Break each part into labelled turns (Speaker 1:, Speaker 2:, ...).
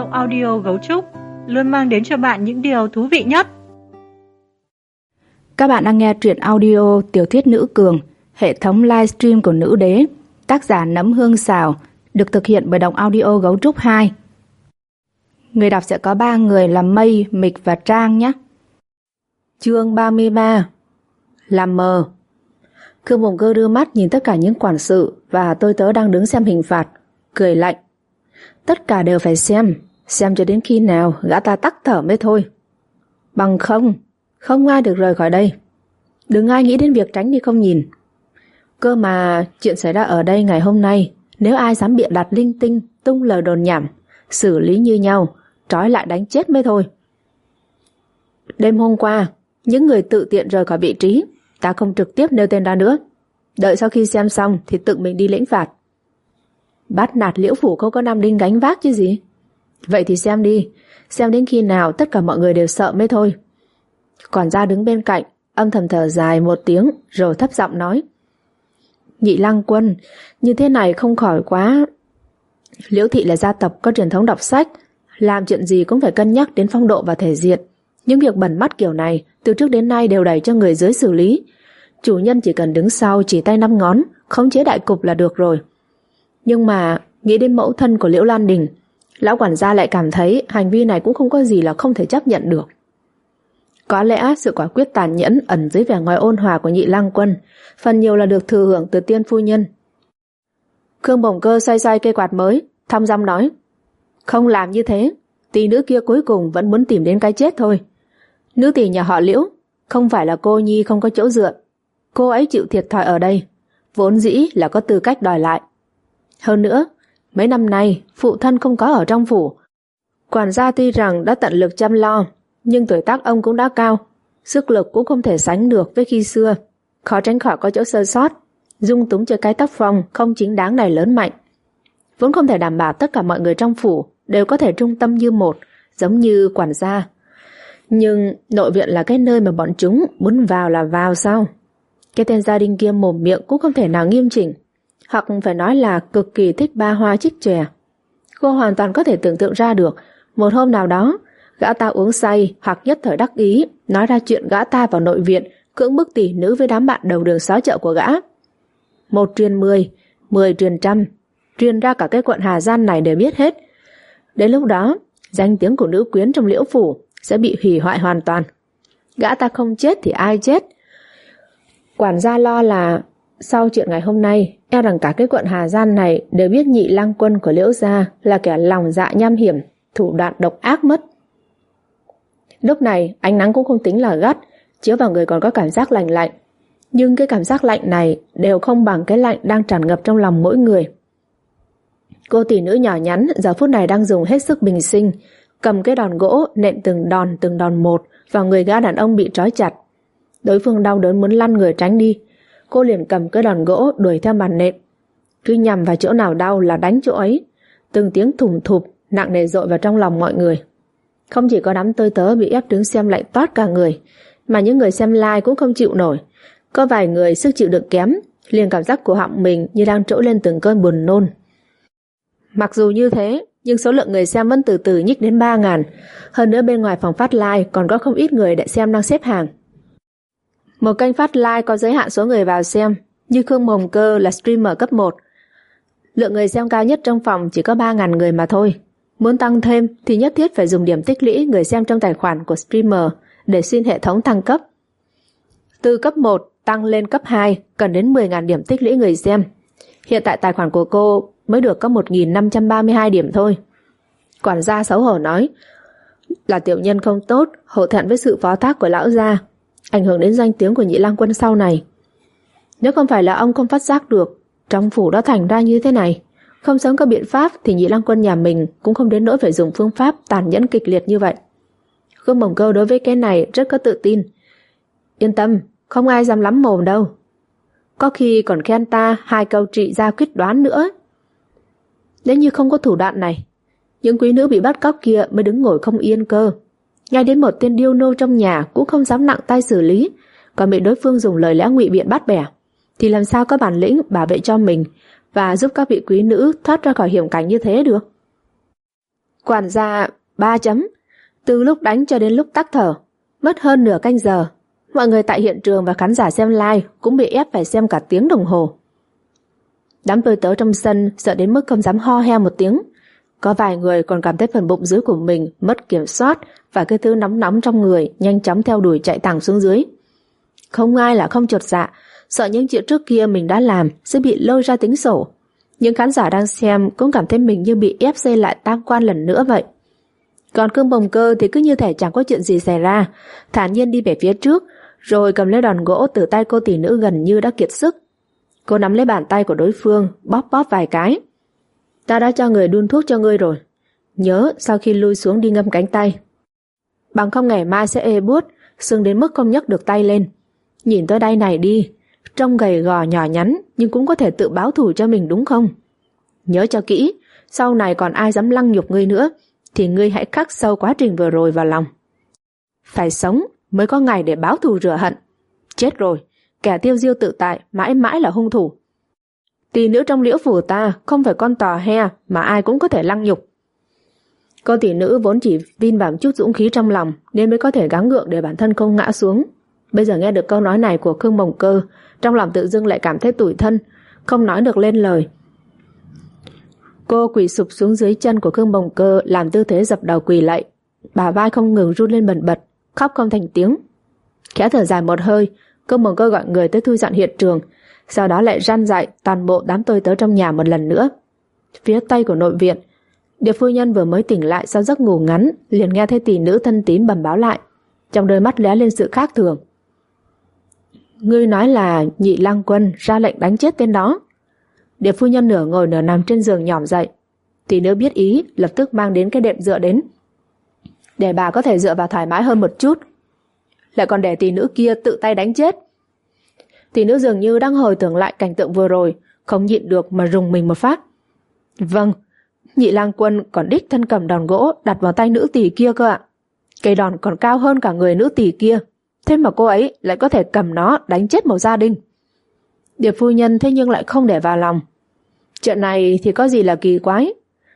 Speaker 1: audio Gấu Trúc luôn mang đến cho bạn những điều thú vị nhất.
Speaker 2: Các bạn đang nghe truyện audio tiểu thuyết Nữ Cường, hệ thống livestream của Nữ Đế, tác giả Nấm Hương Xào, được thực hiện bởi Động Audio Gấu Trúc 2. Người đọc sẽ có 3 người là Mây, Mịch và Trang nhé. Chương 33. Làm mờ. Khương Bồng Cơ đưa mắt nhìn tất cả những quản sự và tôi tớ đang đứng xem hình phạt, cười lạnh. Tất cả đều phải xem cho đến khi nào gã ta tắc thở mới thôi. Bằng không ai được rời khỏi đây. Đừng ai nghĩ đến việc tránh đi không nhìn. Cơ mà chuyện xảy ra ở đây ngày hôm nay, nếu ai dám bịa đặt linh tinh, tung lời đồn nhảm, xử lý như nhau, trói lại đánh chết mới thôi. Đêm hôm qua, những người tự tiện rời khỏi vị trí, ta không trực tiếp nêu tên ra nữa. Đợi sau khi xem xong thì tự mình đi lĩnh phạt. Bắt nạt Liễu Phủ không có Nam Đinh gánh vác chứ gì. Vậy thì xem đi, xem đến khi nào tất cả mọi người đều sợ mới thôi. Quản gia đứng bên cạnh, âm thầm thở dài một tiếng rồi thấp giọng nói. Nhị Lăng Quân, như thế này không khỏi quá. Liễu thị là gia tộc có truyền thống đọc sách, làm chuyện gì cũng phải cân nhắc đến phong độ và thể diện. Những việc bẩn mắt kiểu này từ trước đến nay đều đẩy cho người dưới xử lý. Chủ nhân chỉ cần đứng sau chỉ tay 5 ngón, khống chế đại cục là được rồi. Nhưng mà nghĩ đến mẫu thân của Liễu Lan Đình, lão quản gia lại cảm thấy hành vi này cũng không có gì là không thể chấp nhận được. Có lẽ sự quả quyết tàn nhẫn ẩn dưới vẻ ngoài ôn hòa của Nhị Lăng Quân phần nhiều là được thừa hưởng từ tiên phu nhân. Khương Bồng Cơ xoay xoay cây quạt mới, thong dong nói. Không làm như thế, tỷ nữ kia cuối cùng vẫn muốn tìm đến cái chết thôi. Nữ tỷ nhà họ Liễu, không phải là cô nhi không có chỗ dựa. Cô ấy chịu thiệt thòi ở đây, vốn dĩ là có tư cách đòi lại. Hơn nữa, mấy năm nay phụ thân không có ở trong phủ. Quản gia tuy rằng đã tận lực chăm lo, nhưng tuổi tác ông cũng đã cao, sức lực cũng không thể sánh được với khi xưa, khó tránh khỏi có chỗ sơ sót, dung túng cho cái tác phong không chính đáng này lớn mạnh. Vốn không thể đảm bảo tất cả mọi người trong phủ đều có thể trung tâm như một, giống như quản gia. Nhưng nội viện là cái nơi mà bọn chúng muốn vào là vào sao? Cái tên gia đình kia mồm miệng cũng không thể nào nghiêm chỉnh, hoặc phải nói là cực kỳ thích ba hoa trích chòe. Cô hoàn toàn có thể tưởng tượng ra được một hôm nào đó gã ta uống say hoặc nhất thời đắc ý nói ra chuyện gã ta vào nội viện cưỡng bức tỷ nữ với đám bạn đầu đường xó chợ của gã. 1 truyền 10, 10 truyền trăm, truyền ra cả cái quận Hà Giang này đều biết hết. Đến lúc đó danh tiếng của nữ quyến trong Liễu Phủ sẽ bị hủy hoại hoàn toàn. Gã ta không chết thì ai chết? Quản gia lo là sau chuyện ngày hôm nay, e rằng cả cái quận Hà Giang này đều biết Nhị Lăng Quân của Liễu gia là kẻ lòng dạ nham hiểm, thủ đoạn độc ác mất. Lúc này ánh nắng cũng không tính là gắt, chiếu vào người còn có cảm giác lạnh lạnh. Nhưng cái cảm giác lạnh này đều không bằng cái lạnh đang tràn ngập trong lòng mỗi người. Cô tỷ nữ nhỏ nhắn giờ phút này đang dùng hết sức bình sinh, cầm cái đòn gỗ nện từng đòn một vào người gã đàn ông bị trói chặt. Đối phương đau đớn muốn lăn người tránh đi, cô liền cầm cái đòn gỗ đuổi theo màn nện. Cứ nhằm vào chỗ nào đau là đánh chỗ ấy. Từng tiếng thùng thụp nặng nề dội vào trong lòng mọi người. Không chỉ có đám tôi tớ bị ép đứng xem lạnh toát cả người, mà những người xem live cũng không chịu nổi. Có vài người sức chịu đựng kém, liền cảm giác cổ họng mình như đang trỗi lên từng cơn buồn nôn. Mặc dù như thế, nhưng số lượng người xem vẫn từ từ nhích đến 3.000. Hơn nữa bên ngoài phòng phát live còn có không ít người để xem đang xếp hàng. Một kênh phát live có giới hạn số người vào xem, như Khương Bồng Cơ là streamer cấp 1. Lượng người xem cao nhất trong phòng chỉ có 3.000 người mà thôi. Muốn tăng thêm thì nhất thiết phải dùng điểm tích lũy người xem trong tài khoản của streamer để xin hệ thống thăng cấp. Từ cấp 1 tăng lên cấp 2 cần đến 10.000 điểm tích lũy người xem. Hiện tại tài khoản của cô mới được có 1.532 điểm thôi. Quản gia xấu hổ nói, là tiểu nhân không tốt, hổ thẹn với sự phó thác của lão gia, ảnh hưởng đến danh tiếng của Nhị Lăng Quân sau này. Nếu không phải là ông không phát giác được trong phủ đã thành ra như thế này, không sớm có biện pháp thì Nhị Lăng Quân nhà mình cũng không đến nỗi phải dùng phương pháp tàn nhẫn kịch liệt như vậy. Khương Bồng Cơ đối với cái này rất có tự tin. Yên tâm, không ai dám lắm mồm đâu. Có khi còn khen ta 2 câu trị ra quyết đoán nữa. Nếu như không có thủ đoạn này, những quý nữ bị bắt cóc kia mới đứng ngồi không yên cơ. Ngay đến một tên điêu nô trong nhà cũng không dám nặng tay xử lý, còn bị đối phương dùng lời lẽ ngụy biện bắt bẻ, thì làm sao có bản lĩnh bảo vệ cho mình và giúp các vị quý nữ thoát ra khỏi hiểm cảnh như thế được. Quản gia 3 chấm. Từ lúc đánh cho đến lúc tắc thở, mất hơn nửa canh giờ. Mọi người tại hiện trường và khán giả xem live cũng bị ép phải xem cả tiếng đồng hồ. Đám tôi tớ trong sân sợ đến mức không dám ho he một tiếng. Có vài người còn cảm thấy phần bụng dưới của mình mất kiểm soát và cái thứ nóng nóng trong người nhanh chóng theo đuổi chạy thẳng xuống dưới. Không ai là không chột dạ, sợ những chuyện trước kia mình đã làm sẽ bị lôi ra tính sổ. Những khán giả đang xem cũng cảm thấy mình như bị ép xây lại tam quan lần nữa vậy. Còn Cương Bồng Cơ thì cứ như thể chẳng có chuyện gì xảy ra, thản nhiên đi về phía trước, rồi cầm lấy đòn gỗ từ tay cô tỷ nữ gần như đã kiệt sức. Cô nắm lấy bàn tay của đối phương, bóp bóp vài cái. Ta đã cho người đun thuốc cho ngươi rồi. Nhớ sau khi lui xuống đi ngâm cánh tay. Bằng không ngày mai sẽ ê buốt, sưng đến mức không nhấc được tay lên. Nhìn tôi đây này đi, trông gầy gò nhỏ nhắn nhưng cũng có thể tự báo thù cho mình đúng không? Nhớ cho kỹ, sau này còn ai dám lăng nhục ngươi nữa, thì ngươi hãy khắc sâu quá trình vừa rồi vào lòng. Phải sống mới có ngày để báo thù rửa hận. Chết rồi, kẻ tiêu diêu tự tại mãi mãi là hung thủ. Tỷ nữ trong liễu phủ ta không phải con tò he mà ai cũng có thể lăng nhục. Cô tỷ nữ vốn chỉ vin vào chút dũng khí trong lòng nên mới có thể gắng gượng để bản thân không ngã xuống. Bây giờ nghe được câu nói này của Cương Bồng Cơ, trong lòng tự dưng lại cảm thấy tủi thân, không nói được lên lời. Cô quỳ sụp xuống dưới chân của Cương Bồng Cơ, làm tư thế dập đầu quỳ lạy. Bả vai không ngừng run lên bần bật, khóc không thành tiếng. Khẽ thở dài một hơi, Cương Bồng Cơ gọi người tới thu dọn hiện trường, sau đó lại răn dạy toàn bộ đám tôi tớ trong nhà một lần nữa. Phía tây của nội viện, Điệp phu nhân vừa mới tỉnh lại sau giấc ngủ ngắn, liền nghe thấy tỷ nữ thân tín bẩm báo lại, trong đôi mắt lóe lên sự khác thường. Ngươi nói là Nhị Lang Quân ra lệnh đánh chết tên đó? Điệp phu nhân nửa ngồi nửa nằm trên giường nhỏm dậy. Tỷ nữ biết ý, lập tức mang đến cái đệm dựa đến, để bà có thể dựa vào thoải mái hơn một chút. Lại còn để tỷ nữ kia tự tay đánh chết. Tỷ nữ dường như đang hồi tưởng lại cảnh tượng vừa rồi, không nhịn được mà rùng mình một phát. Vâng, Nhị Lang Quân còn đích thân cầm đòn gỗ đặt vào tay nữ tỷ kia cơ ạ. Cây đòn còn cao hơn cả người nữ tỷ kia, thế mà cô ấy lại có thể cầm nó đánh chết một gia đình. Điệp phu nhân thế nhưng lại không để vào lòng. Chuyện này thì có gì là kỳ quái.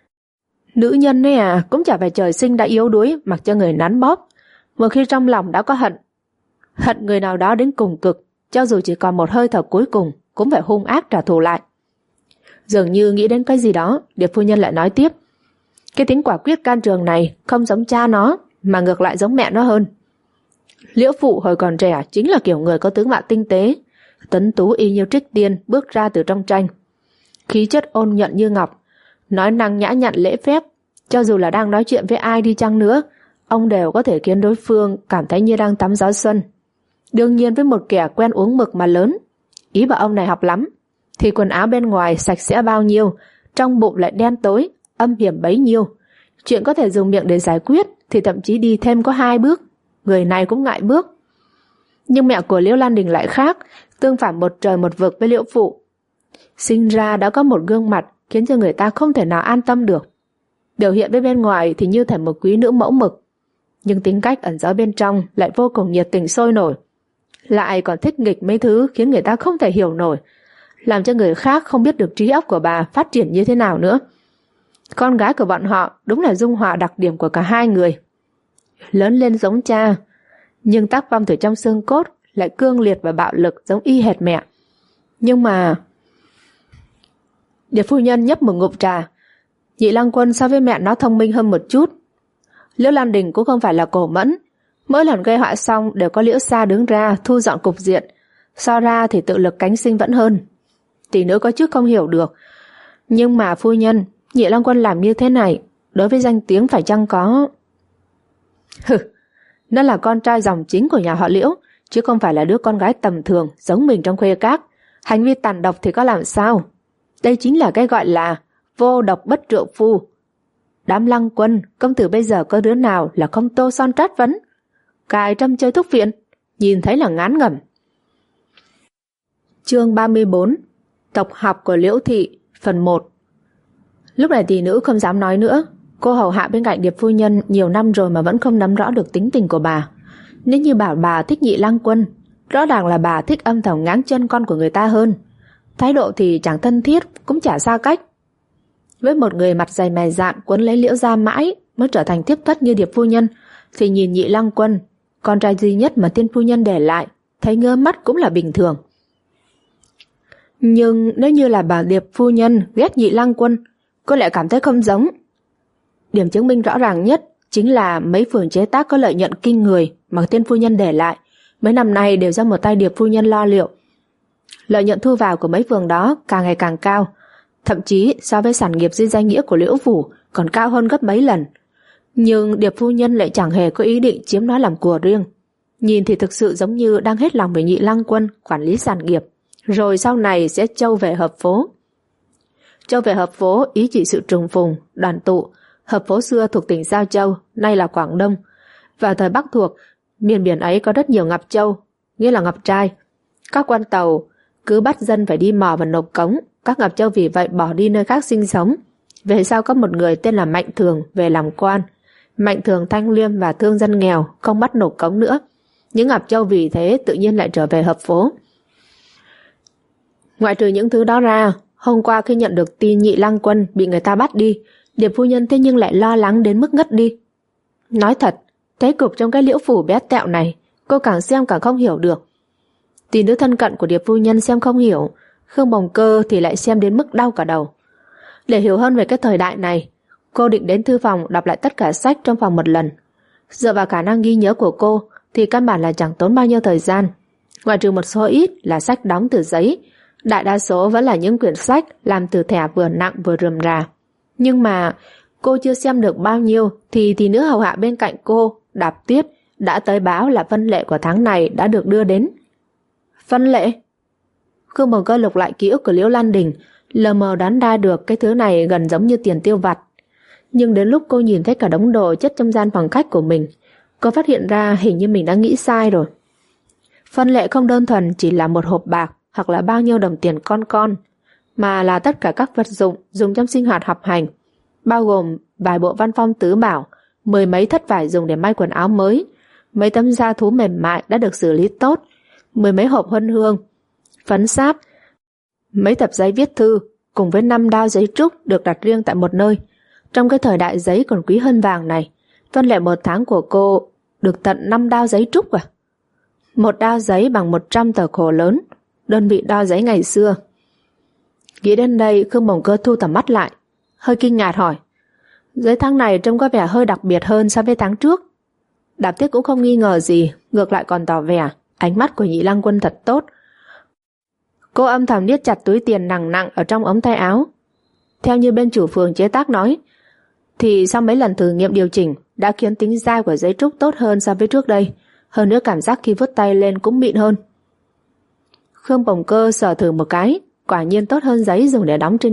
Speaker 2: Nữ nhân ấy à, cũng chả phải trời sinh đã yếu đuối mặc cho người nắn bóp. Một khi trong lòng đã có hận người nào đó đến cùng cực, cho dù chỉ còn một hơi thở cuối cùng cũng phải hung ác trả thù lại. Dường như nghĩ đến cái gì đó, Điệp phu nhân lại nói tiếp. Cái tính quả quyết can trường này không giống cha nó, mà ngược lại giống mẹ nó hơn. Liễu phụ hồi còn trẻ chính là kiểu người có tướng mạo tinh tế, tuấn tú y như trích tiên bước ra từ trong tranh. Khí chất ôn nhuận như ngọc, nói năng nhã nhặn lễ phép, cho dù là đang nói chuyện với ai đi chăng nữa, ông đều có thể khiến đối phương cảm thấy như đang tắm gió xuân. Đương nhiên với một kẻ quen uống mực mà lớn, ý bảo ông này học lắm, thì quần áo bên ngoài sạch sẽ bao nhiêu, trong bụng lại đen tối, âm hiểm bấy nhiêu. Chuyện có thể dùng miệng để giải quyết thì thậm chí đi thêm có 2 bước, người này cũng ngại bước. Nhưng mẹ của Liễu Lan Đình lại khác, tương phản một trời một vực với Liễu phụ. Sinh ra đã có một gương mặt khiến cho người ta không thể nào an tâm được. Biểu hiện với bên ngoài thì như thể một quý nữ mẫu mực, nhưng tính cách ẩn giấu bên trong lại vô cùng nhiệt tình sôi nổi. Lại còn thích nghịch mấy thứ khiến người ta không thể hiểu nổi, làm cho người khác không biết được trí óc của bà phát triển như thế nào nữa. Con gái của bọn họ đúng là dung hòa đặc điểm của cả hai người. Lớn lên giống cha, nhưng tác phong từ trong xương cốt lại cương liệt và bạo lực giống y hệt mẹ. Nhưng mà... Điệp phu nhân nhấp một ngụm trà. Nhị Lang Quân so với mẹ nó thông minh hơn một chút. Liễu Lan Đình cũng không phải là cổ mẫn, mỗi lần gây họa xong đều có Liễu Sa đứng ra thu dọn cục diện, so ra thì tự lực cánh sinh vẫn hơn. Tỷ nữ có chút không hiểu được. Nhưng mà phu nhân, Nhị Lang Quân làm như thế này đối với danh tiếng phải chăng có... Hừ, nó là con trai dòng chính của nhà họ Liễu, chứ không phải là đứa con gái tầm thường giống mình trong khuê các. Hành vi tàn độc thì có làm sao? Đây chính là cái gọi là vô độc bất trượng phu. Đám Lăng Quân, công tử bây giờ có đứa nào là không tô son trát vấn, cài trâm chơi thuốc viện, nhìn thấy là ngán ngẩm. Chương 34. Tộc học của Liễu Thị, phần 1. Lúc này tỷ nữ không dám nói nữa. Cô hầu hạ bên cạnh Điệp phu nhân nhiều năm rồi mà vẫn không nắm rõ được tính tình của bà. Nếu như bảo bà thích Nhị Lang Quân, rõ ràng là bà thích âm thầm ngáng chân con của người ta hơn. Thái độ thì chẳng thân thiết, cũng chả xa cách. Với một người mặt dày mày dạn quấn lấy Liễu gia mãi, mới trở thành tiếp thất như Điệp phu nhân, thì nhìn Nhị Lăng Quân, con trai duy nhất mà Tiên phu nhân để lại, thấy ngơ mắt cũng là bình thường. Nhưng nếu như là bà Điệp phu nhân ghét Nhị Lăng Quân, cô lại cảm thấy không giống. Điểm chứng minh rõ ràng nhất chính là mấy phường chế tác có lợi nhuận kinh người mà Tiên phu nhân để lại, mấy năm nay đều do một tay Điệp phu nhân lo liệu. Lợi nhuận thu vào của mấy phường đó càng ngày càng cao, thậm chí so với sản nghiệp dưới danh nghĩa của Liễu phủ còn cao hơn gấp mấy lần. Nhưng Điệp phu nhân lại chẳng hề có ý định chiếm nó làm của riêng. Nhìn thì thực sự giống như đang hết lòng với Nhị Lăng Quân quản lý sản nghiệp, rồi sau này sẽ trâu về hợp phố. Trâu về hợp phố ý chỉ sự trùng phùng, đoàn tụ. Hợp phố xưa thuộc tỉnh Giao Châu, nay là Quảng Đông. Vào thời Bắc thuộc, miền biển ấy có rất nhiều ngọc châu, nghĩa là ngọc trai. Các quan tàu cứ bắt dân phải đi mò và nộp cống, các ngọc châu vì vậy bỏ đi nơi khác sinh sống. Về sau có một người tên là Mạnh Thường về làm quan. Mạnh Thường thanh liêm và thương dân nghèo, không bắt nộp cống nữa. Những ngọc châu vì thế tự nhiên lại trở về hợp phố. Ngoại trừ những thứ đó ra, hôm qua khi nhận được tin Nhị Lăng Quân bị người ta bắt đi, Điệp phu nhân thế nhưng lại lo lắng đến mức ngất đi. Nói thật, thế cục trong cái Liễu phủ bé tẹo này, cô càng xem càng không hiểu được. Tỷ nữ thân cận của Điệp phu nhân xem không hiểu, Khương Bồng Cơ thì lại xem đến mức đau cả đầu. Để hiểu hơn về cái thời đại này, cô định đến thư phòng đọc lại tất cả sách trong phòng một lần. Dựa vào khả năng ghi nhớ của cô thì căn bản là chẳng tốn bao nhiêu thời gian. Ngoại trừ một số ít là sách đóng từ giấy, đại đa số vẫn là những quyển sách làm từ thẻ vừa nặng vừa rườm rà. Nhưng mà cô chưa xem được bao nhiêu thì tỷ nữ hầu hạ bên cạnh cô, Đạp Tuyết, đã tới báo là phân lệ của tháng này đã được đưa đến. Phân lệ? Khương Bồng Cơ lục lại ký ức của Liễu Lan Đình, lờ mờ đoán ra được cái thứ này gần giống như tiền tiêu vặt. Nhưng đến lúc cô nhìn thấy cả đống đồ chất trong gian phòng khách của mình, cô phát hiện ra hình như mình đã nghĩ sai rồi. Phân lệ không đơn thuần chỉ là một hộp bạc hoặc là bao nhiêu đồng tiền con, mà là tất cả các vật dụng dùng trong sinh hoạt học hành, bao gồm vài bộ văn phong tứ bảo, 10 mấy thất vải dùng để may quần áo mới, mấy tấm da thú mềm mại đã được xử lý tốt, 10 mấy hộp huân hương, phấn sáp, mấy tập giấy viết thư cùng với 5 đao giấy trúc được đặt riêng tại một nơi. Trong cái thời đại giấy còn quý hơn vàng này, phân lệ một tháng của cô được tận 5 đao giấy trúc à? Một đao giấy bằng 100 tờ khổ lớn, đơn vị đao giấy ngày xưa. Nghĩ đến đây, Khương Bồng Cơ thu tầm mắt lại, hơi kinh ngạc hỏi: giấy tháng này trông có vẻ hơi đặc biệt hơn so với tháng trước. Đạp Tuyết cũng không nghi ngờ gì, ngược lại còn tỏ vẻ ánh mắt của Nhị Lăng Quân thật tốt. Cô âm thầm niết chặt túi tiền nặng nặng ở trong ống tay áo. Theo như bên chủ phường chế tác nói, thì sau mấy lần thử nghiệm điều chỉnh đã khiến tính dai của giấy trúc tốt hơn so với trước đây. Hơn nữa cảm giác khi vuốt tay lên cũng mịn hơn. Khương Bồng Cơ sờ thử một cái, quả nhiên tốt hơn giấy dùng để đóng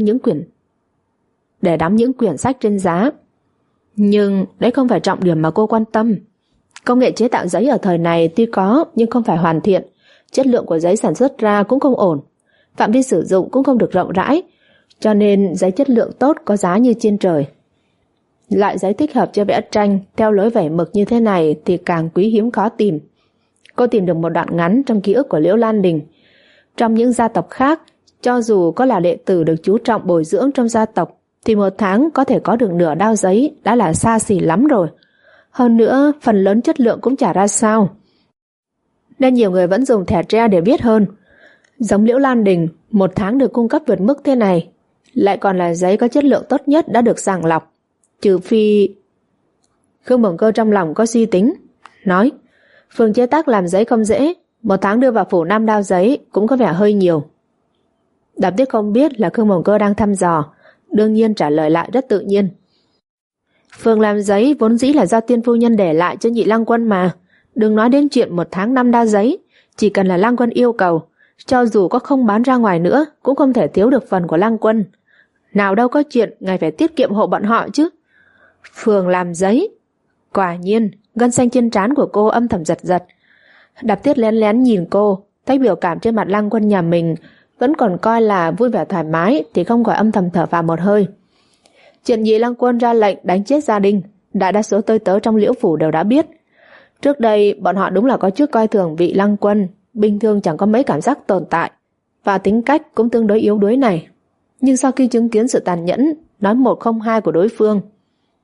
Speaker 2: những quyển sách trên giá. Nhưng đấy không phải trọng điểm mà cô quan tâm. Công nghệ chế tạo giấy ở thời này tuy có nhưng không phải hoàn thiện, chất lượng của giấy sản xuất ra cũng không ổn, phạm vi sử dụng cũng không được rộng rãi, cho nên giấy chất lượng tốt có giá như trên trời. Loại giấy thích hợp cho vẽ tranh theo lối vẩy mực như thế này thì càng quý hiếm khó tìm. Cô tìm được một đoạn ngắn trong ký ức của Liễu Lan Đình. Trong những gia tộc khác, cho dù có là đệ tử được chú trọng bồi dưỡng trong gia tộc, thì một tháng có thể có được nửa đao giấy đã là xa xỉ lắm rồi. Hơn nữa, phần lớn chất lượng cũng chả ra sao, nên nhiều người vẫn dùng thẻ tre để viết hơn. Giống Liễu Lan Đình, một tháng được cung cấp vượt mức thế này, lại còn là giấy có chất lượng tốt nhất đã được sàng lọc. Trừ phi... Khương Bồng Cơ trong lòng có suy tính, nói: phường chế tác làm giấy không dễ, một tháng đưa vào phủ 5 đao giấy cũng có vẻ hơi nhiều. Đạp Tuyết không biết là Khương Bồng Cơ đang thăm dò, đương nhiên trả lời lại rất tự nhiên. Phường làm giấy vốn dĩ là do Tiên phu nhân để lại cho Nhị Lăng Quân mà. Đừng nói đến chuyện một tháng 5 đao giấy, chỉ cần là Lăng Quân yêu cầu, cho dù có không bán ra ngoài nữa cũng không thể thiếu được phần của Lăng Quân. Nào đâu có chuyện ngài phải tiết kiệm hộ bọn họ chứ. Phường làm giấy. Quả nhiên, gân xanh trên trán của cô âm thầm giật giật. Đạp Tuyết lén lén nhìn cô, thấy biểu cảm trên mặt Lăng Quân nhà mình vẫn còn coi là vui vẻ thoải mái thì không khỏi âm thầm thở phào một hơi. Chuyện Nhị Lăng Quân ra lệnh đánh chết gia đình, đại đa số tôi tớ trong Liễu phủ đều đã biết. Trước đây bọn họ đúng là có chút coi thường vị Lăng Quân, bình thường chẳng có mấy cảm giác tồn tại, và tính cách cũng tương đối yếu đuối này. Nhưng sau khi chứng kiến sự tàn nhẫn, nói một không hai của đối phương,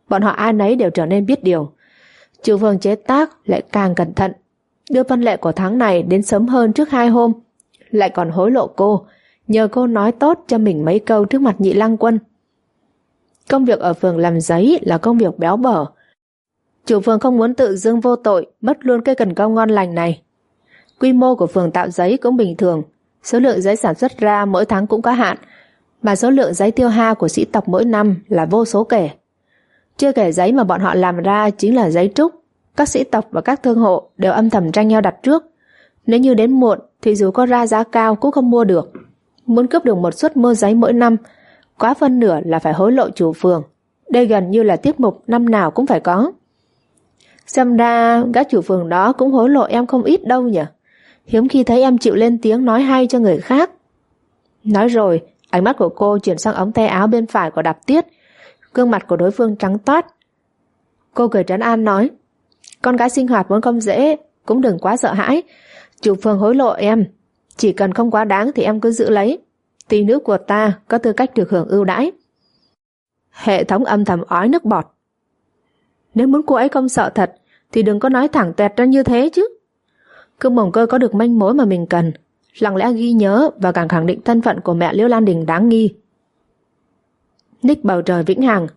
Speaker 3: bọn họ ai nấy đều trở nên biết điều. Chủ phường chế tác lại càng cẩn thận, đưa phân lệ của tháng này đến sớm hơn trước 2 hôm, lại còn hối lộ cô, nhờ cô nói tốt cho mình mấy câu trước mặt Nhị Lăng Quân. Công việc ở phường làm giấy là công việc béo bở. Chủ phường không muốn tự dưng vô tội mất luôn cây cần câu ngon lành này. Quy mô của phường tạo giấy cũng bình thường, số lượng giấy sản xuất ra mỗi tháng cũng có hạn, mà số lượng giấy tiêu hao của sĩ tộc mỗi năm là vô số kể. Chưa kể giấy mà bọn họ làm ra chính là giấy trúc, các sĩ tộc và các thương hộ đều âm thầm tranh nhau đặt trước. Nếu như đến muộn thì dù có ra giá cao cũng không mua được. Muốn cướp được một suất mua giấy mỗi năm, quá phân nửa là phải hối lộ chủ phường. Đây gần như là tiết mục năm nào cũng phải có. Xem ra các chủ phường đó cũng hối lộ em không ít đâu nhỉ. Hiếm khi thấy em chịu lên tiếng nói hay cho người khác. Nói rồi, ánh mắt của cô chuyển sang ống tay áo bên phải của Đạp Tiết. Gương mặt của đối phương trắng toát. Cô cười trấn an nói, con gái sinh hoạt vốn không dễ, cũng đừng quá sợ hãi. Chủ phường hối lộ em, chỉ cần không quá đáng thì em cứ giữ lấy. Tỷ nữ của ta có tư cách được hưởng ưu đãi. Hệ thống âm thầm ói nước bọt. Nếu muốn cô ấy không sợ thật thì đừng có nói thẳng toẹt ra như thế chứ. Cương Bồng Cơ có được manh mối mà mình cần, lặng lẽ ghi nhớ và càng khẳng định thân phận của mẹ Liễu Lan Đình đáng nghi. Nick bầu trời vĩnh hằng.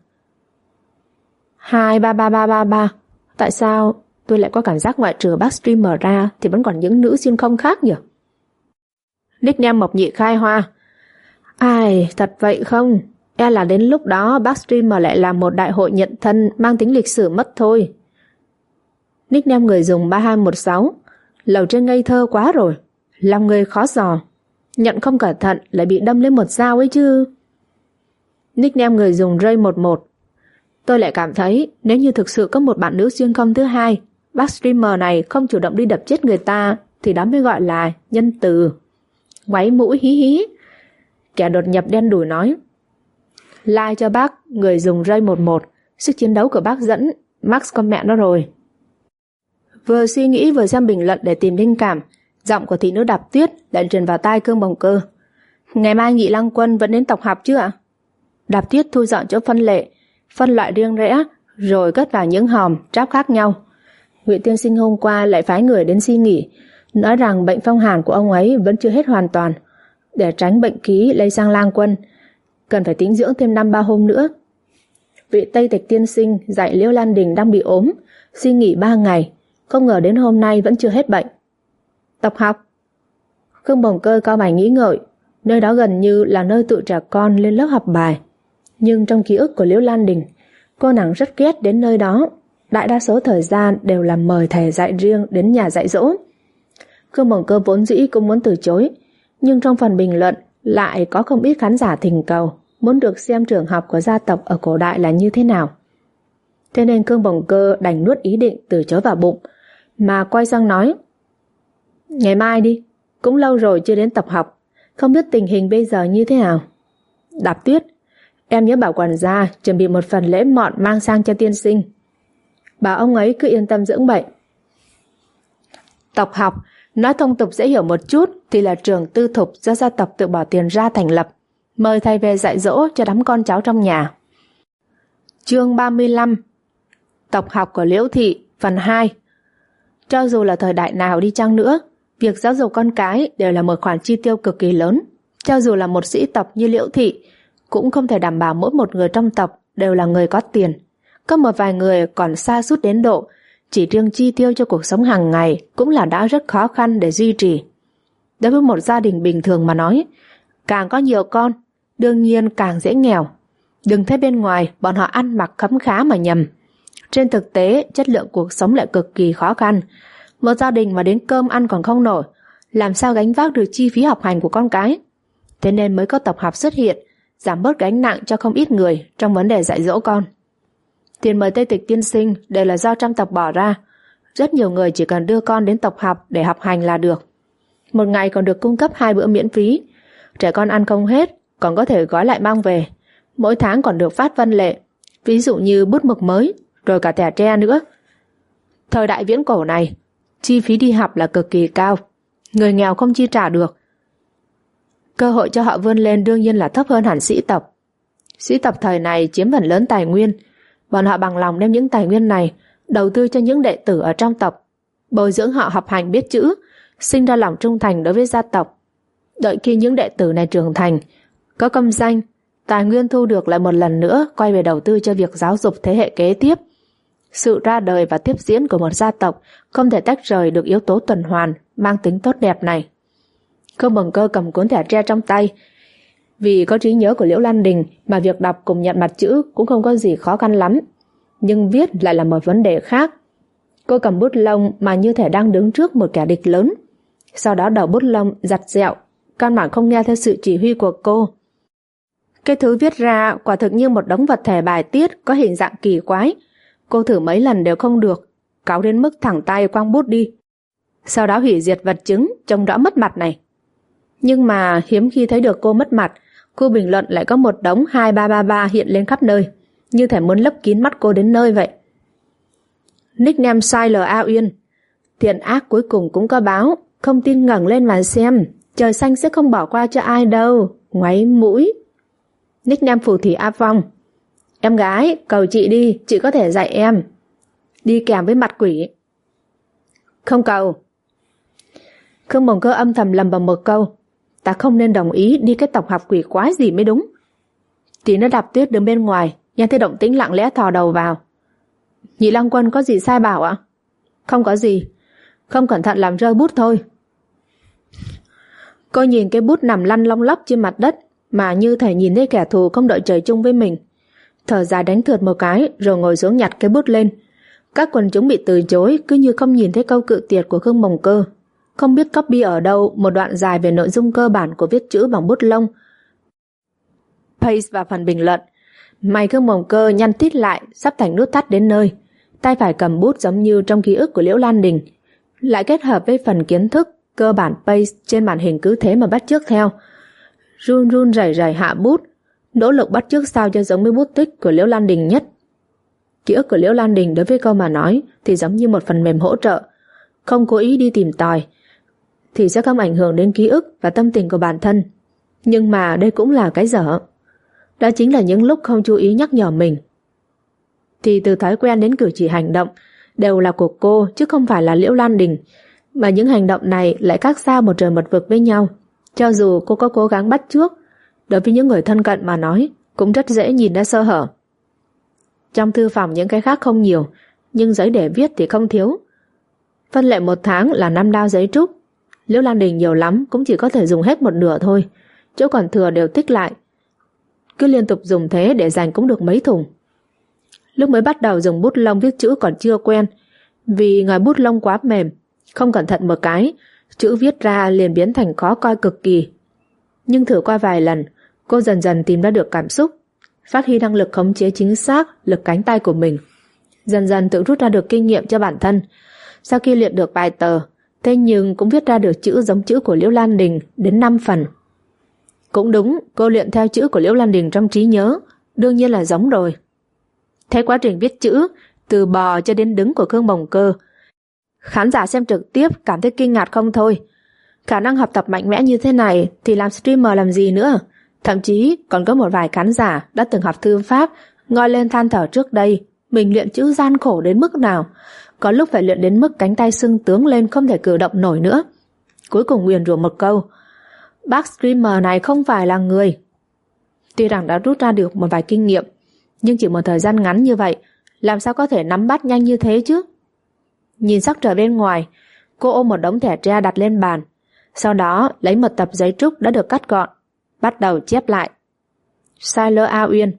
Speaker 3: 23333. Tại sao tôi lại có cảm giác ngoại trừ bác streamer ra thì vẫn còn những nữ xuyên không khác nhỉ? Nickname Mộc Nhị khai hoa. Ai, thật vậy không? E là đến lúc đó bác streamer lại làm một đại hội nhận thân mang tính lịch sử mất thôi. Nickname người dùng 3216. Lầu trên ngây thơ quá rồi, lòng người khó dò. Nhận không cẩn thận lại bị đâm lên một dao ấy chứ. Nickname người dùng Ray11. Tôi lại cảm thấy nếu như thực sự có một bạn nữ xuyên không thứ hai, bác streamer này không chủ động đi đập chết người ta thì đó mới gọi là nhân từ. Ngoáy mũi hí hí. Kẻ đột nhập đen đủi nói, like cho bác người dùng Ray11. Sức chiến đấu của bác dẫn Max con mẹ nó rồi. Vừa suy nghĩ vừa xem bình luận để tìm linh cảm, giọng của thị nữ Đạp Tuyết lại truyền vào tai Cương Bồng Cơ. Ngày mai Nhị Lăng Quân vẫn đến tộc học chứ ạ? Đạp Tuyết thu dọn chỗ phân lệ, phân loại riêng rẽ, rồi cất vào những hòm tráp khác nhau. Ngụy Tiên Sinh hôm qua lại phái người đến xin nghỉ, nói rằng bệnh phong hàn của ông ấy vẫn chưa hết hoàn toàn. Để tránh bệnh ký lây sang Lang Quân, cần phải tĩnh dưỡng thêm 5-3 hôm nữa. Vị Tây Tịch Tiên Sinh dạy Liễu Lan Đình đang bị ốm, xin nghỉ 3 ngày, không ngờ đến hôm nay vẫn chưa hết bệnh. Tộc học. Khương Bồng Cơ cao mày nghĩ ngợi, nơi đó gần như là nơi tụi trẻ con lên lớp học bài. Nhưng trong ký ức của Liễu Lan Đình, cô nàng rất ghét đến nơi đó. Đại đa số thời gian đều là mời thầy dạy riêng đến nhà dạy dỗ. Khương Bồng Cơ vốn dĩ cũng muốn từ chối, nhưng trong phần bình luận lại có không ít khán giả thỉnh cầu muốn được xem trường học của gia tộc ở cổ đại là như thế nào. Thế nên Khương Bồng Cơ đành nuốt ý định từ chối vào bụng, mà quay sang nói, ngày mai đi, cũng lâu rồi chưa đến tập học, không biết tình hình bây giờ như thế nào. Đạp Tuyết, em nhớ bảo quản gia chuẩn bị một phần lễ mọn mang sang cho tiên sinh, bảo ông ấy cứ yên tâm dưỡng bệnh. Tộc học, nói thông tục dễ hiểu một chút thì là trường tư thục do gia tộc tự bỏ tiền ra thành lập, mời thầy về dạy dỗ cho đám con cháu trong nhà. Chương 35. Tộc học của Liễu Thị, phần 2. Cho dù là thời đại nào đi chăng nữa, việc giáo dục con cái đều là một khoản chi tiêu cực kỳ lớn. Cho dù là một sĩ tộc như Liễu Thị, cũng không thể đảm bảo mỗi một người trong tộc đều là người có tiền. Có một vài người còn sa sút đến độ chỉ riêng chi tiêu cho cuộc sống hàng ngày cũng là đã rất khó khăn để duy trì. Đối với một gia đình bình thường mà nói, càng có nhiều con, đương nhiên càng dễ nghèo. Đừng thấy bên ngoài bọn họ ăn mặc khấm khá mà nhầm. Trên thực tế, chất lượng cuộc sống lại cực kỳ khó khăn. Một gia đình mà đến cơm ăn còn không nổi, làm sao gánh vác được chi phí học hành của con cái? Thế nên mới có tập học xuất hiện, giảm bớt gánh nặng cho không ít người trong vấn đề dạy dỗ con. Tiền mời Tây Tịch tiên sinh đều là do trong tộc bỏ ra. Rất nhiều người chỉ cần đưa con đến tộc học để học hành là được. Một ngày còn được cung cấp 2 bữa miễn phí. Trẻ con ăn không hết, còn có thể gói lại mang về. Mỗi tháng còn được phát văn lệ, ví dụ như bút mực mới, rồi cả thẻ tre nữa. Thời đại viễn cổ này, chi phí đi học là cực kỳ cao. Người nghèo không chi trả được. Cơ hội cho họ vươn lên đương nhiên là thấp hơn hẳn sĩ tộc. Sĩ tộc thời này chiếm phần lớn tài nguyên, Bọn họ bằng lòng đem những tài nguyên này đầu tư cho những đệ tử ở trong tộc, bồi dưỡng họ học hành biết chữ, sinh ra lòng trung thành đối với gia tộc. Đợi khi những đệ tử này trưởng thành, có công danh, tài nguyên thu được lại một lần nữa quay về đầu tư cho việc giáo dục thế hệ kế tiếp. Sự ra đời và tiếp diễn của một gia tộc không thể tách rời được yếu tố tuần hoàn mang tính tốt đẹp này. Khương Bồng Cơ cầm cuốn thẻ tre trong tay. Vì có trí nhớ của Liễu Lan Đình mà việc đọc cùng nhận mặt chữ cũng không có gì khó khăn lắm. Nhưng viết lại là một vấn đề khác. Cô cầm bút lông mà như thể đang đứng trước một kẻ địch lớn. Sau đó đầu bút lông giặt dẹo, căn bản không nghe theo sự chỉ huy của cô. Cái thứ viết ra quả thực như một đống vật thể bài tiết có hình dạng kỳ quái. Cô thử mấy lần đều không được, cáu đến mức thẳng tay quăng bút đi. Sau đó hủy diệt vật chứng trông rõ mất mặt này. Nhưng mà hiếm khi thấy được cô mất mặt, cô bình luận lại có một đống 2333 hiện lên khắp nơi, như thể muốn lấp kín mắt cô đến nơi vậy. Nickname sai L.A. Uyên. Thiện ác cuối cùng cũng có báo, không tin ngẩng lên mà xem, trời xanh sẽ không bỏ qua cho ai đâu, ngoáy mũi. Nickname phù thủy A Phong. Em gái, cầu chị đi, chị có thể dạy em. Đi kèm với mặt quỷ. Không cầu. Khương Bồng Cơ âm thầm lầm bầm một câu. Ta không nên đồng ý đi cái tộc học quỷ quái gì mới đúng. Tí nó Đạp Tuyết đứng bên ngoài, nghe thấy động tĩnh lặng lẽ thò đầu vào. Nhị Long Quân có gì sai bảo ạ? Không có gì, không cẩn thận làm rơi bút thôi. Cô nhìn cái bút nằm lăn long lóc trên mặt đất, mà như thể nhìn thấy kẻ thù không đợi trời chung với mình. Thở dài đánh thượt một cái rồi ngồi xuống nhặt cái bút lên. Các quần chúng bị từ chối cứ như không nhìn thấy câu cự tuyệt của Khương Bồng Cơ. Không biết copy ở đâu một đoạn dài về nội dung cơ bản của viết chữ bằng bút lông. Paste vào phần bình luận. Mày Khương Bồng Cơ nhăn tít lại, sắp thành nút thắt đến nơi. Tay phải cầm bút giống như trong ký ức của Liễu Lan Đình, lại kết hợp với phần kiến thức cơ bản paste trên màn hình cứ thế mà bắt chước theo. Run run rẩy rẩy hạ bút, nỗ lực bắt chước sao cho giống với bút tích của Liễu Lan Đình nhất. Ký ức của Liễu Lan Đình đối với cô mà nói thì giống như một phần mềm hỗ trợ, không cố ý đi tìm tòi thì sẽ không ảnh hưởng đến ký ức và tâm tình của bản thân. Nhưng mà đây cũng là cái dở. Đó chính là những lúc không chú ý nhắc nhở mình. Thì từ thói quen đến cử chỉ hành động đều là của cô chứ không phải là Liễu Lan Đình, mà những hành động này lại khác xa một trời một vực với nhau. Cho dù cô có cố gắng bắt chước, đối với những người thân cận mà nói cũng rất dễ nhìn ra sơ hở. Trong thư phòng những cái khác không nhiều, nhưng giấy để viết thì không thiếu. Phân lệ một tháng là 5 đao giấy trúc. Liễu Lan Đình nhiều lắm cũng chỉ có thể dùng hết một nửa thôi, chỗ còn thừa đều tích lại. Cứ liên tục dùng thế để dành cũng được mấy thùng. Lúc mới bắt đầu dùng bút lông viết chữ còn chưa quen, vì ngòi bút lông quá mềm, không cẩn thận một cái, chữ viết ra liền biến thành khó coi cực kỳ. Nhưng thử qua vài lần, cô dần dần tìm ra được cảm xúc, phát huy năng lực khống chế chính xác lực cánh tay của mình. Dần dần tự rút ra được kinh nghiệm cho bản thân. Sau khi luyện được vài tờ, thế nhưng cũng viết ra được chữ giống chữ của Liễu Lan Đình đến 5 phần. Cũng đúng, cô luyện theo chữ của Liễu Lan Đình trong trí nhớ, đương nhiên là giống rồi. Thấy quá trình viết chữ, từ bò cho đến đứng của Khương Bồng Cơ, khán giả xem trực tiếp cảm thấy kinh ngạc không thôi. Khả năng học tập mạnh mẽ như thế này thì làm streamer làm gì nữa. Thậm chí còn có một vài khán giả đã từng học thư pháp ngoi lên than thở trước đây mình luyện chữ gian khổ đến mức nào, có lúc phải luyện đến mức cánh tay sưng tướng lên không thể cử động nổi nữa. Cuối cùng nguyền rủa một câu: bác streamer này không phải là người. Tuy rằng đã rút ra được một vài kinh nghiệm, nhưng chỉ một thời gian ngắn như vậy, làm sao có thể nắm bắt nhanh như thế chứ? Nhìn sắc trời bên ngoài, cô ôm một đống thẻ tre đặt lên bàn, sau đó lấy một tập giấy trúc đã được cắt gọn, bắt đầu chép lại. Sai L.A. Uyên.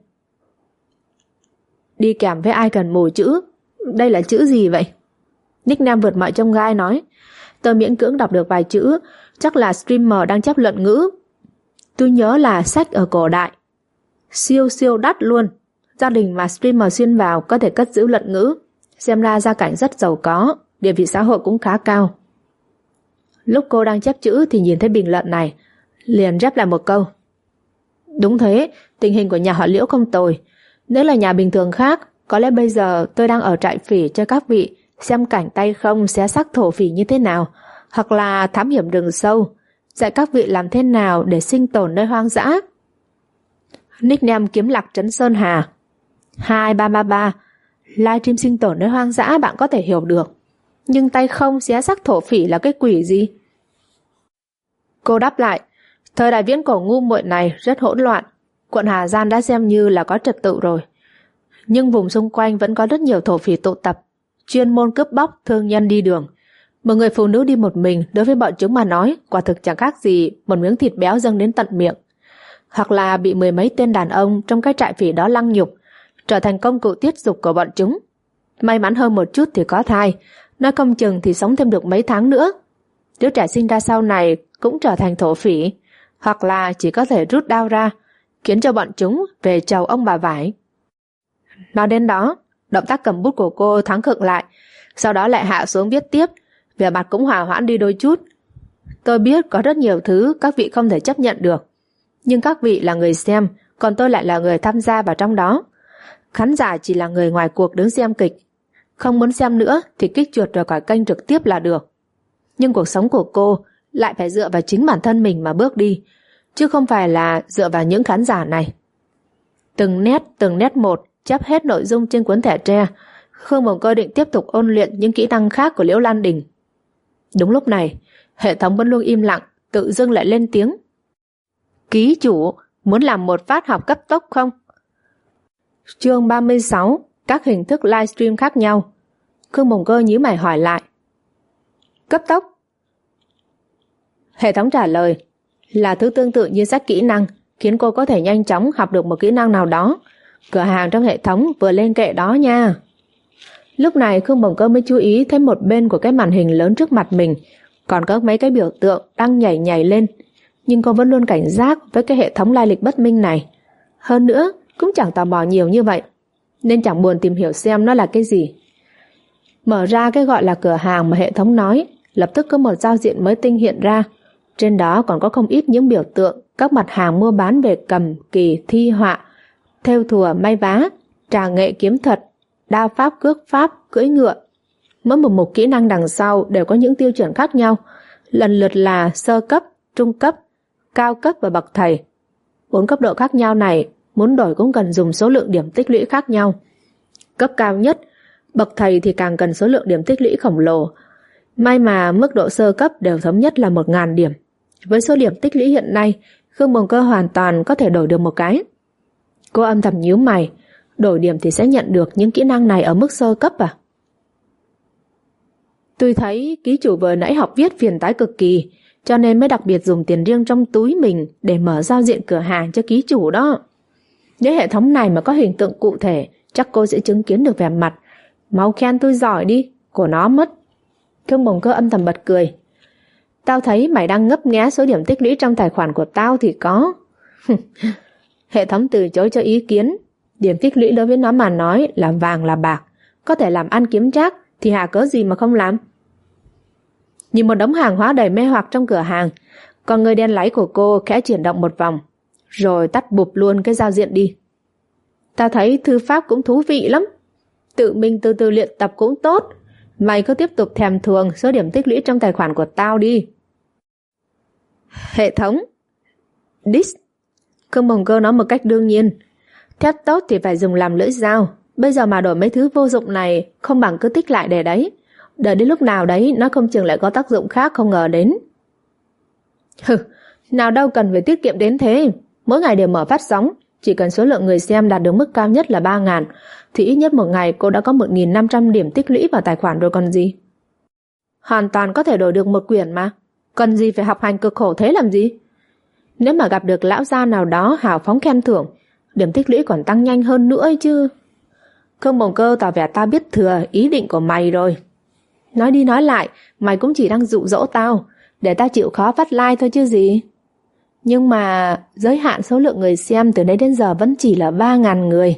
Speaker 3: Đi kèm với ai cần mù chữ. Đây là chữ gì vậy? Nickname vượt mọi chông gai nói. Tôi miễn cưỡng đọc được vài chữ, chắc là streamer đang chép luận ngữ. Tôi nhớ là sách ở cổ đại. Siêu siêu đắt luôn. Gia đình mà streamer xuyên vào có thể cất giữ luận ngữ, xem ra gia cảnh rất giàu có, địa vị xã hội cũng khá cao. Lúc cô đang chép chữ thì nhìn thấy bình luận này, liền rép lại một câu. Đúng thế, tình hình của nhà họ Liễu không tồi. Nếu là nhà bình thường khác, có lẽ bây giờ tôi đang ở trại phỉ cho các vị xem cảnh tay không xé xác thổ phỉ như thế nào, hoặc là thám hiểm rừng sâu, dạy các vị làm thế nào để sinh tồn nơi hoang dã. Nickname Kiếm Lạc Trấn Sơn Hà. 2333. Livestream sinh tồn nơi hoang dã bạn có thể hiểu được, nhưng tay không xé xác thổ phỉ là cái quỷ gì? Cô đáp lại, thời đại viễn cổ ngu muội này rất hỗn loạn. Quận Hà Giang đã xem như là có trật tự rồi, nhưng vùng xung quanh vẫn có rất nhiều thổ phỉ tụ tập, chuyên môn cướp bóc thương nhân đi đường. Một người phụ nữ đi một mình đối với bọn chúng mà nói quả thực chẳng khác gì một miếng thịt béo dâng đến tận miệng, hoặc là bị mười mấy tên đàn ông trong cái trại phỉ đó lăng nhục, trở thành công cụ tiết dục của bọn chúng. May mắn hơn một chút thì có thai, nói không chừng thì sống thêm được mấy tháng nữa. Đứa trẻ sinh ra sau này cũng trở thành thổ phỉ, hoặc là chỉ có thể rút đao ra, khiến cho bọn chúng về chầu ông bà vải. Nói đến đó, động tác cầm bút của cô thoáng khựng lại, sau đó lại hạ xuống viết tiếp, vẻ mặt cũng hòa hoãn đi đôi chút. Tôi biết có rất nhiều thứ các vị không thể chấp nhận được, nhưng các vị là người xem, còn tôi lại là người tham gia vào trong đó. Khán giả chỉ là người ngoài cuộc đứng xem kịch. Không muốn xem nữa thì kích chuột rồi khỏi kênh trực tiếp là được. Nhưng cuộc sống của cô lại phải dựa vào chính bản thân mình mà bước đi, chứ không phải là dựa vào những khán giả này. Từng nét một chép hết nội dung trên cuốn thẻ tre. Khương Mộng Cơ định tiếp tục ôn luyện những kỹ năng khác của Liễu Lan Đình. Đúng lúc này, hệ thống vẫn luôn im lặng, tự dưng lại lên tiếng. Ký chủ, muốn làm một phát học cấp tốc không? Chương 36. Các hình thức livestream khác nhau. Khương Mộng Cơ nhíu mày hỏi lại. Cấp tốc? Hệ thống trả lời là thứ tương tự như sách kỹ năng, khiến cô có thể nhanh chóng học được một kỹ năng nào đó. Cửa hàng trong hệ thống vừa lên kệ đó nha. Lúc này Khương Mộng Cơ mới chú ý thấy một bên của cái màn hình lớn trước mặt mình còn có mấy cái biểu tượng đang nhảy lên, nhưng cô vẫn luôn cảnh giác với cái hệ thống lai lịch bất minh này. Hơn nữa cũng chẳng tò mò nhiều như vậy, nên chẳng buồn tìm hiểu xem nó là cái gì. Mở ra cái gọi là cửa hàng mà hệ thống nói, lập tức có một giao diện mới tinh hiện ra. Trên đó còn có không ít những biểu tượng các mặt hàng mua bán về cầm, kỳ, thi họa, thêu thùa, may vá, trà nghệ, kiếm thuật, đao pháp, cước pháp, cưỡi ngựa. Mỗi một mục kỹ năng đằng sau đều có những tiêu chuẩn khác nhau, lần lượt là sơ cấp, trung cấp, cao cấp và bậc thầy. 4 cấp độ khác nhau này muốn đổi cũng cần dùng số lượng điểm tích lũy khác nhau. Cấp cao nhất, bậc thầy thì càng cần số lượng điểm tích lũy khổng lồ. May mà mức độ sơ cấp đều thống nhất là 1000 điểm. Với số điểm tích lũy hiện nay, Khương Mộng Cơ hoàn toàn có thể đổi được một cái. Cô âm thầm nhíu mày, đổi điểm thì sẽ nhận được những kỹ năng này ở mức sơ cấp à? Tôi thấy ký chủ vừa nãy học viết phiền toái cực kỳ, cho nên mới đặc biệt dùng tiền riêng trong túi mình để mở giao diện cửa hàng cho ký chủ đó. Nếu hệ thống này mà có hình tượng cụ thể, chắc cô sẽ chứng kiến được vẻ mặt "Mau khen tôi giỏi đi" của nó mất. Khương Mộng Cơ âm thầm bật cười. Tao thấy mày đang ngấp nghé số điểm tích lũy trong tài khoản của tao thì có. Hệ thống từ chối cho ý kiến. Điểm tích lũy đối với nó mà nói là vàng là bạc, có thể làm ăn kiếm trác thì hà cớ gì mà không làm. Nhìn một đống hàng hóa đầy mê hoặc trong cửa hàng, còn người đen láy của cô khẽ chuyển động một vòng, rồi tắt bụp luôn cái giao diện đi. Tao thấy thư pháp cũng thú vị lắm, tự mình từ từ luyện tập cũng tốt. Mày cứ tiếp tục thèm thuồng số điểm tích lũy trong tài khoản của tao đi. Hệ thống Dis. Khương Mộng Cơ nói một cách đương nhiên. Thép tốt thì phải dùng làm lưỡi dao. Bây giờ mà đổi mấy thứ vô dụng này, không bằng cứ tích lại để đấy. Đợi đến lúc nào đấy nó không chừng lại có tác dụng khác không ngờ đến. Hừ, nào đâu cần phải tiết kiệm đến thế. Mỗi ngày đều mở phát sóng, chỉ cần số lượng người xem đạt được mức cao nhất là 3000 thì ít nhất một ngày cô đã có 1500 điểm tích lũy vào tài khoản rồi còn gì. Hoàn toàn có thể đổi được một quyển mà, cần gì phải học hành cực khổ thế làm gì. Nếu mà gặp được lão gia nào đó hào phóng khen thưởng, điểm tích lũy còn tăng nhanh hơn nữa ấy chứ. Khương Mộng Cơ tỏ vẻ tao biết thừa ý định của mày rồi. Nói đi nói lại, mày cũng chỉ đang dụ dỗ tao để tao chịu khó phát like thôi chứ gì. Nhưng mà giới hạn số lượng người xem từ nãy đến giờ vẫn chỉ là 3000 người.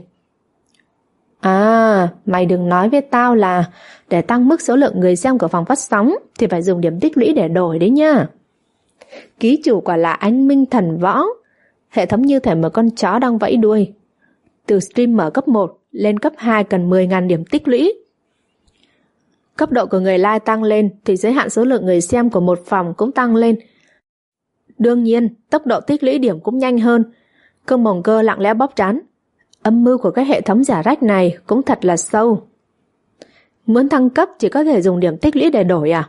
Speaker 3: À, mày đừng nói với tao là để tăng mức số lượng người xem của phòng phát sóng thì phải dùng điểm tích lũy để đổi đấy nha. Ký chủ quả là anh minh thần võ. Hệ thống như thể một con chó đang vẫy đuôi. Từ streamer cấp 1 lên cấp 2 cần 10.000 điểm tích lũy. Cấp độ của người like tăng lên thì giới hạn số lượng người xem của một phòng cũng tăng lên. Đương nhiên, tốc độ tích lũy điểm cũng nhanh hơn. Khương Mộng Cơ lặng lẽ bóp trán. Âm mưu của cái hệ thống giả rách này cũng thật là sâu. Muốn thăng cấp chỉ có thể dùng điểm tích lũy để đổi à?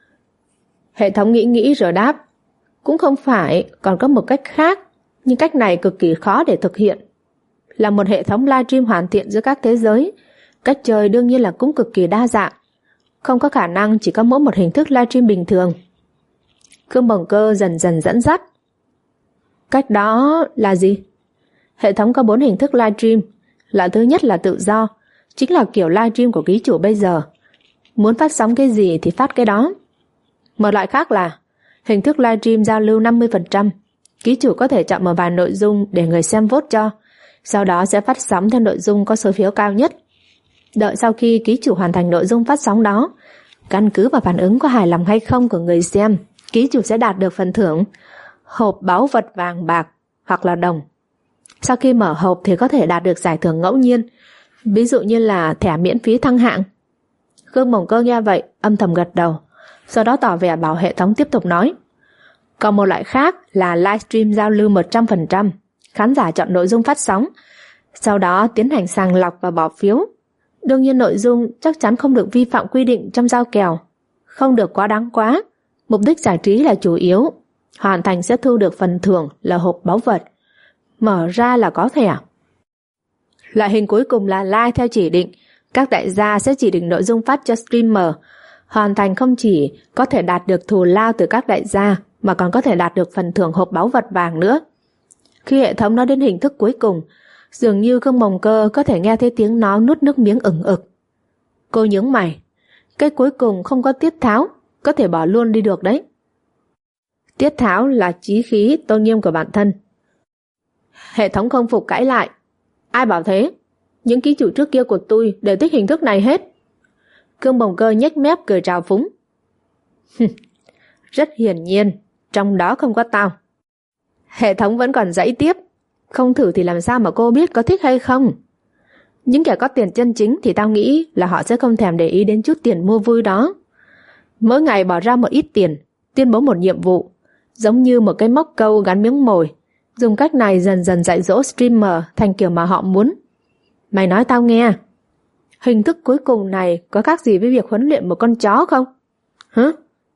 Speaker 3: Hệ thống nghĩ rồi đáp. Cũng không phải, còn có một cách khác, nhưng cách này cực kỳ khó để thực hiện. Là một hệ thống livestream hoàn thiện giữa các thế giới, cách chơi đương nhiên là cũng cực kỳ đa dạng. Không có khả năng chỉ có mỗi một hình thức livestream bình thường. Khương Bồng Cơ dần dần dẫn dắt. Cách đó là gì? Hệ thống có 4 hình thức livestream. Loại thứ nhất là tự do, chính là kiểu livestream của ký chủ bây giờ. Muốn phát sóng cái gì thì phát cái đó. Một loại khác là hình thức livestream giao lưu 50%. Ký chủ có thể chọn một vài nội dung để người xem vote cho, sau đó sẽ phát sóng theo nội dung có số phiếu cao nhất. Đợi sau khi ký chủ hoàn thành nội dung phát sóng đó, căn cứ vào phản ứng có hài lòng hay không của người xem, ký chủ sẽ đạt được phần thưởng, hộp báu vật vàng bạc hoặc là đồng. Sau khi mở hộp thì có thể đạt được giải thưởng ngẫu nhiên, ví dụ như là thẻ miễn phí thăng hạng. Khương Bồng Cơ nghe vậy âm thầm gật đầu, sau đó tỏ vẻ bảo hệ thống tiếp tục nói. Còn một loại khác là livestream giao lưu 100%. Khán giả chọn nội dung phát sóng, sau đó tiến hành sàng lọc và bỏ phiếu. Đương nhiên nội dung chắc chắn không được vi phạm quy định trong giao kèo, không được quá đáng quá. Mục đích giải trí là chủ yếu. Hoàn thành sẽ thu được phần thưởng là hộp báu vật. Mở ra là có thẻ. Loại hình cuối cùng là live theo chỉ định. Các đại gia sẽ chỉ định nội dung phát cho streamer. Hoàn thành không chỉ có thể đạt được thù lao từ các đại gia, mà còn có thể đạt được phần thưởng hộp báu vật vàng nữa. Khi hệ thống nói đến hình thức cuối cùng, dường như Khương Bồng Cơ có thể nghe thấy tiếng nó nuốt nước miếng ửng ực. Cô nhướng mày. Cái cuối cùng không có tiết tháo, có thể bỏ luôn đi được đấy. Tiết tháo là chí khí, tôn nghiêm của bản thân. Hệ thống không phục cãi lại. Ai bảo thế? Những ký chủ trước kia của tôi đều thích hình thức này hết. Khương Bồng Cơ nhếch mép cười trào phúng. Rất hiển nhiên, trong đó không có tao. Hệ thống vẫn còn giãy tiếp. Không thử thì làm sao mà cô biết có thích hay không? Những kẻ có tiền chân chính thì tao nghĩ là họ sẽ không thèm để ý đến chút tiền mua vui đó. Mỗi ngày bỏ ra một ít tiền, tuyên bố một nhiệm vụ, giống như một cái móc câu gắn miếng mồi. Dùng cách này dần dần dạy dỗ streamer thành kiểu mà họ muốn. Mày nói tao nghe, hình thức cuối cùng này có khác gì với việc huấn luyện một con chó không? Hả?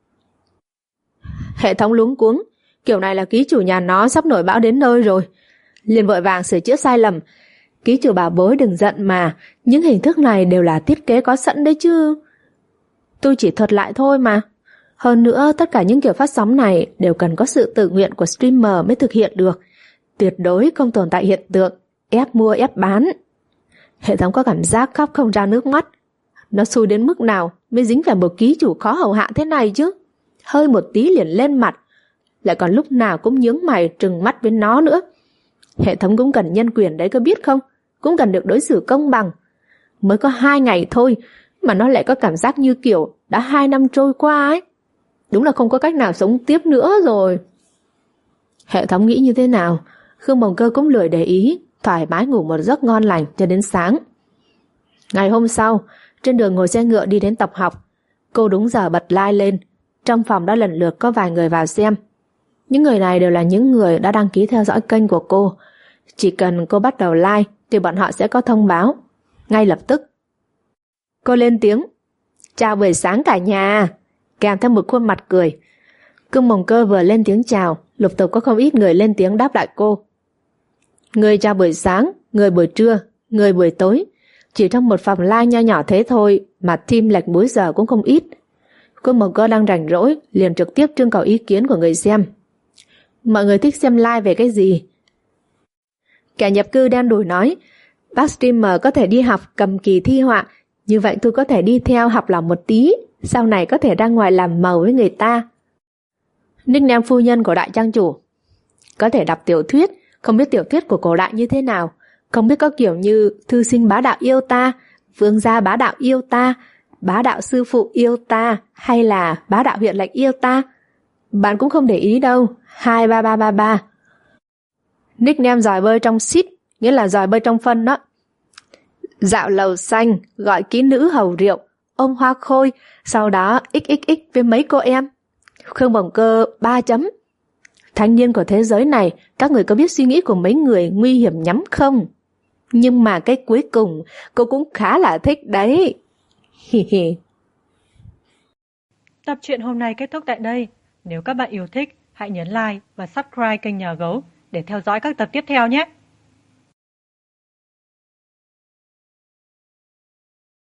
Speaker 3: Hệ thống luống cuống. Kiểu này là ký chủ nhà nó sắp nổi bão đến nơi rồi. Liền vội vàng sửa chữa sai lầm. Ký chủ bảo bối đừng giận mà, những hình thức này đều là thiết kế có sẵn đấy chứ. Tôi chỉ thuật lại thôi mà. Hơn nữa tất cả những kiểu phát sóng này đều cần có sự tự nguyện của streamer mới thực hiện được. Tuyệt đối không tồn tại hiện tượng ép mua ép bán. Hệ thống có cảm giác khóc không ra nước mắt. Nó xui đến mức nào mới dính phải một ký chủ khó hầu hạ thế này chứ. Hơi một tí liền lên mặt, lại còn lúc nào cũng nhướng mày trừng mắt với nó nữa. Hệ thống cũng cần nhân quyền đấy có biết không? Cũng cần được đối xử công bằng. Mới có 2 ngày thôi mà nó lại có cảm giác như kiểu đã 2 năm trôi qua ấy. Đúng là không có cách nào sống tiếp nữa rồi. Hệ thống nghĩ như thế nào, Khương Bồng Cơ cũng lười để ý, thoải mái ngủ một giấc ngon lành cho đến sáng. Ngày hôm sau, trên đường ngồi xe ngựa đi đến tập học, cô đúng giờ bật live lên. Trong phòng đã lần lượt có vài người vào xem. Những người này đều là những người đã đăng ký theo dõi kênh của cô. Chỉ cần cô bắt đầu live thì bọn họ sẽ có thông báo ngay lập tức. Cô lên tiếng, chào buổi sáng cả nhà, kèm theo một khuôn mặt cười. Khương Bồng Cơ vừa lên tiếng chào, lục tục có không ít người lên tiếng đáp lại cô. Người chào buổi sáng, người buổi trưa, người buổi tối. Chỉ trong một phòng live nho nhỏ thế thôi mà team lệch múi giờ cũng không ít. Khương Bồng Cơ đang rảnh rỗi liền trực tiếp trưng cầu ý kiến của người xem. Mọi người thích xem live về cái gì? Kẻ nhập cư đen đủi nói, bác streamer có thể đi học cầm kỳ thi họa, như vậy tôi có thể đi theo học lòng một tí, sau này có thể ra ngoài làm màu với người ta. Nickname phu nhân của đại trang chủ, có thể đọc tiểu thuyết, không biết tiểu thuyết của cổ đại như thế nào, không biết có kiểu như thư sinh bá đạo yêu ta, vương gia bá đạo yêu ta, bá đạo sư phụ yêu ta, hay là bá đạo huyện lệnh yêu ta. Bạn cũng không để ý đâu. 23333. Nickname giỏi bơi trong shit, nghĩa là giỏi bơi trong phân đó. Dạo lầu xanh, gọi kỹ nữ hầu rượu, ôm hoa khôi, sau đó xxx với mấy cô em. Khương Bồng Cơ 3 chấm. Thanh niên của thế giới này, các người có biết suy nghĩ của mấy người nguy hiểm nhắm không? Nhưng mà cái cuối cùng cô cũng khá là thích đấy. Hi hi.
Speaker 1: Tập truyện hôm nay kết thúc tại đây. Nếu các bạn yêu thích, hãy nhấn like và subscribe kênh Nhà Gấu để theo dõi các tập tiếp theo nhé.